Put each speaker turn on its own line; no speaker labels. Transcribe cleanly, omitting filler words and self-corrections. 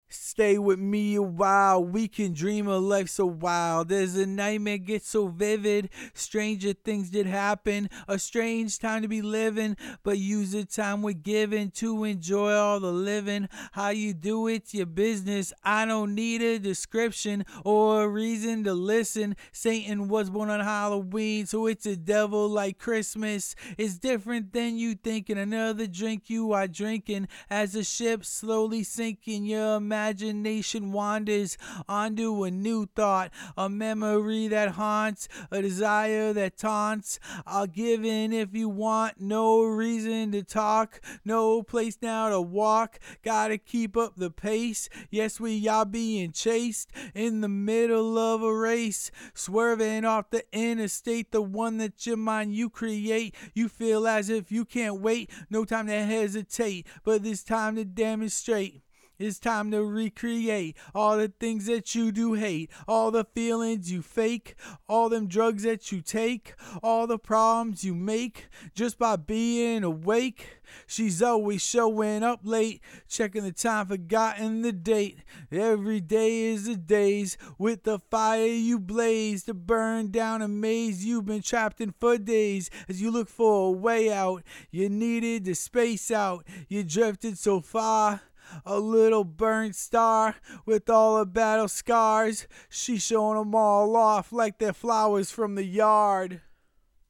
Stay with me a while, we can dream a life so wild. As a nightmare gets so vivid, stranger things did happen. A strange time to be living, but use the time we're given to enjoy all the living. How you do it's your business. I don't need a description or a reason to listen. Satan was born on Halloween, so it's a devil like Christmas. It's different than you thinking. Another drink you are drinking as the ship slowly sinking. Your imagination wanders onto a new thought, a memory that haunts, a desire that taunts. I'll give in if you want, no reason to talk, no place now to walk. Gotta keep up the pace. Yes, we are being chased in the middle of a race, swerving off the interstate, the one that your mind you create. You feel as if you can't wait, no time to hesitate, but this time to demonstrate. It's time to recreate all the things that you do hate, all the feelings you fake, all them drugs that you take, all the problems you make just by being awake. She's always showing up late, checking the time, forgotten the date. Every day is a daze with the fire you blaze to burn down a maze you've been trapped in for days. As you look for a way out, you needed to space out. You drifted so far. A little burnt star with all her battle scars. She's showing them all off like they're flowers from the yard.